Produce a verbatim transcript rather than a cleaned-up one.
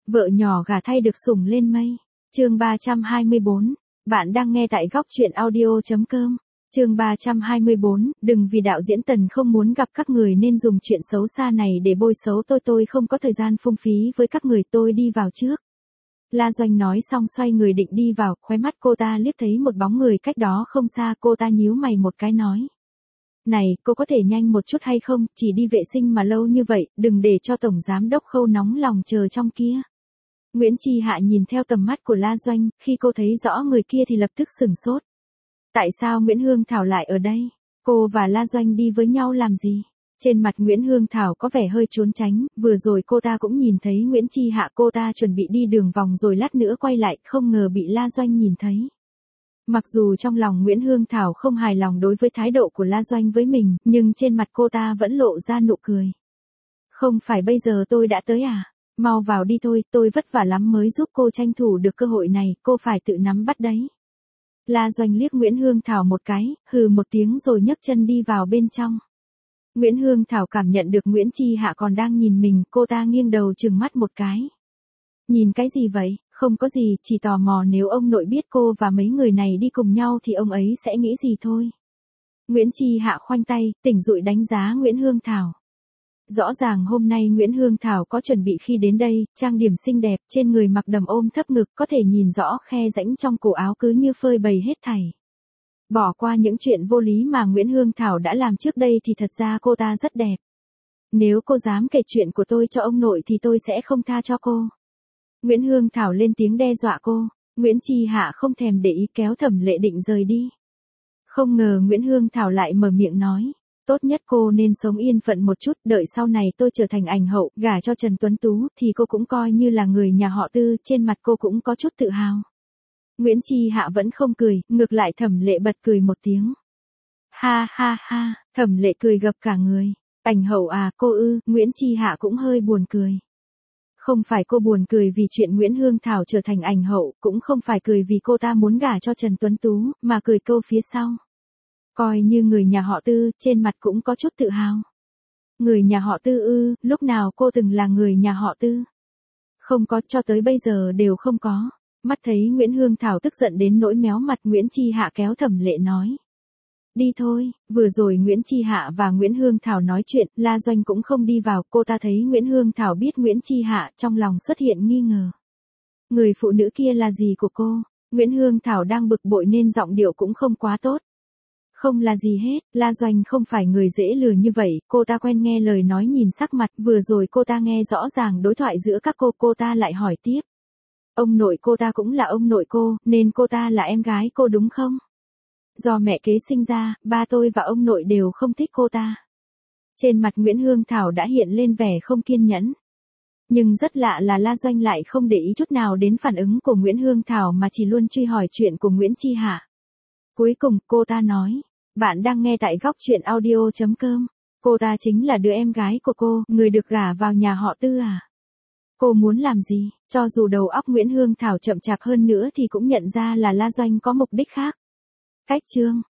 Vợ nhỏ gả thay được sủng lên mây. Chương ba trăm hai mươi bốn. Bạn đang nghe tại góc truyện audio chấm com. Chương ba trăm hai mươi bốn, đừng vì đạo diễn Tần không muốn gặp các người nên dùng chuyện xấu xa này để bôi xấu tôi tôi không có thời gian phung phí với các người, tôi đi vào trước. La Doanh nói xong xoay người định đi vào, khóe mắt cô ta liếc thấy một bóng người cách đó không xa, cô ta nhíu mày một cái nói. Này, cô có thể nhanh một chút hay không, chỉ đi vệ sinh mà lâu như vậy, đừng để cho Tổng Giám Đốc Khâu nóng lòng chờ trong kia. Nguyễn Chi Hạ nhìn theo tầm mắt của La Doanh, khi cô thấy rõ người kia thì lập tức sửng sốt. Tại sao Nguyễn Hương Thảo lại ở đây? Cô và La Doanh đi với nhau làm gì? Trên mặt Nguyễn Hương Thảo có vẻ hơi trốn tránh, vừa rồi cô ta cũng nhìn thấy Nguyễn Chi Hạ, cô ta chuẩn bị đi đường vòng rồi lát nữa quay lại, không ngờ bị La Doanh nhìn thấy. Mặc dù trong lòng Nguyễn Hương Thảo không hài lòng đối với thái độ của La Doanh với mình, nhưng trên mặt cô ta vẫn lộ ra nụ cười. Không phải bây giờ tôi đã tới à? Mau vào đi thôi, tôi vất vả lắm mới giúp cô tranh thủ được cơ hội này, cô phải tự nắm bắt đấy. La Doanh liếc Nguyễn Hương Thảo một cái, hừ một tiếng rồi nhấc chân đi vào bên trong. Nguyễn Hương Thảo cảm nhận được Nguyễn Chi Hạ còn đang nhìn mình, cô ta nghiêng đầu trừng mắt một cái. Nhìn cái gì vậy? Không có gì, chỉ tò mò nếu ông nội biết cô và mấy người này đi cùng nhau thì ông ấy sẽ nghĩ gì thôi. Nguyễn Chi Hạ khoanh tay, tỉnh dụi đánh giá Nguyễn Hương Thảo. Rõ ràng hôm nay Nguyễn Hương Thảo có chuẩn bị khi đến đây, trang điểm xinh đẹp, trên người mặc đầm ôm thấp ngực, có thể nhìn rõ khe rãnh trong cổ áo cứ như phơi bày hết thảy. Bỏ qua những chuyện vô lý mà Nguyễn Hương Thảo đã làm trước đây thì thật ra cô ta rất đẹp. Nếu cô dám kể chuyện của tôi cho ông nội thì tôi sẽ không tha cho cô. Nguyễn Hương Thảo lên tiếng đe dọa cô. Nguyễn Chi Hạ không thèm để ý kéo Thẩm Lệ định rời đi. Không ngờ Nguyễn Hương Thảo lại mở miệng nói. Tốt nhất cô nên sống yên phận một chút, đợi sau này tôi trở thành ảnh hậu, gả cho Trần Tuấn Tú, thì cô cũng coi như là người nhà họ Tư, trên mặt cô cũng có chút tự hào. Nguyễn Chi Hạ vẫn không cười, ngược lại Thẩm Lệ bật cười một tiếng. Ha ha ha, Thẩm Lệ cười gập cả người. Ảnh hậu à, cô ư? Nguyễn Chi Hạ cũng hơi buồn cười. Không phải cô buồn cười vì chuyện Nguyễn Hương Thảo trở thành ảnh hậu, cũng không phải cười vì cô ta muốn gả cho Trần Tuấn Tú, mà cười câu phía sau. Coi như người nhà họ Tư, trên mặt cũng có chút tự hào. Người nhà họ Tư ư, lúc nào cô từng là người nhà họ Tư? Không có, cho tới bây giờ đều không có. Mắt thấy Nguyễn Hương Thảo tức giận đến nỗi méo mặt, Nguyễn Chi Hạ kéo Thẩm Lệ nói. Đi thôi, vừa rồi Nguyễn Chi Hạ và Nguyễn Hương Thảo nói chuyện, La Doanh cũng không đi vào, cô ta thấy Nguyễn Hương Thảo biết Nguyễn Chi Hạ, trong lòng xuất hiện nghi ngờ. Người phụ nữ kia là gì của cô? Nguyễn Hương Thảo đang bực bội nên giọng điệu cũng không quá tốt. Không là gì hết, La Doanh không phải người dễ lừa như vậy, cô ta quen nghe lời nói nhìn sắc mặt, vừa rồi cô ta nghe rõ ràng đối thoại giữa các cô, cô ta lại hỏi tiếp. Ông nội cô ta cũng là ông nội cô, nên cô ta là em gái cô đúng không? Do mẹ kế sinh ra, ba tôi và ông nội đều không thích cô ta. Trên mặt Nguyễn Hương Thảo đã hiện lên vẻ không kiên nhẫn. Nhưng rất lạ là La Doanh lại không để ý chút nào đến phản ứng của Nguyễn Hương Thảo mà chỉ luôn truy hỏi chuyện của Nguyễn Chi Hạ. Cuối cùng, cô ta nói, bạn đang nghe tại góc truyện audio chấm com. Cô ta chính là đứa em gái của cô, người được gả vào nhà họ Tư à? Cô muốn làm gì? Cho dù đầu óc Nguyễn Hương Thảo chậm chạp hơn nữa thì cũng nhận ra là La Doanh có mục đích khác. Cách chương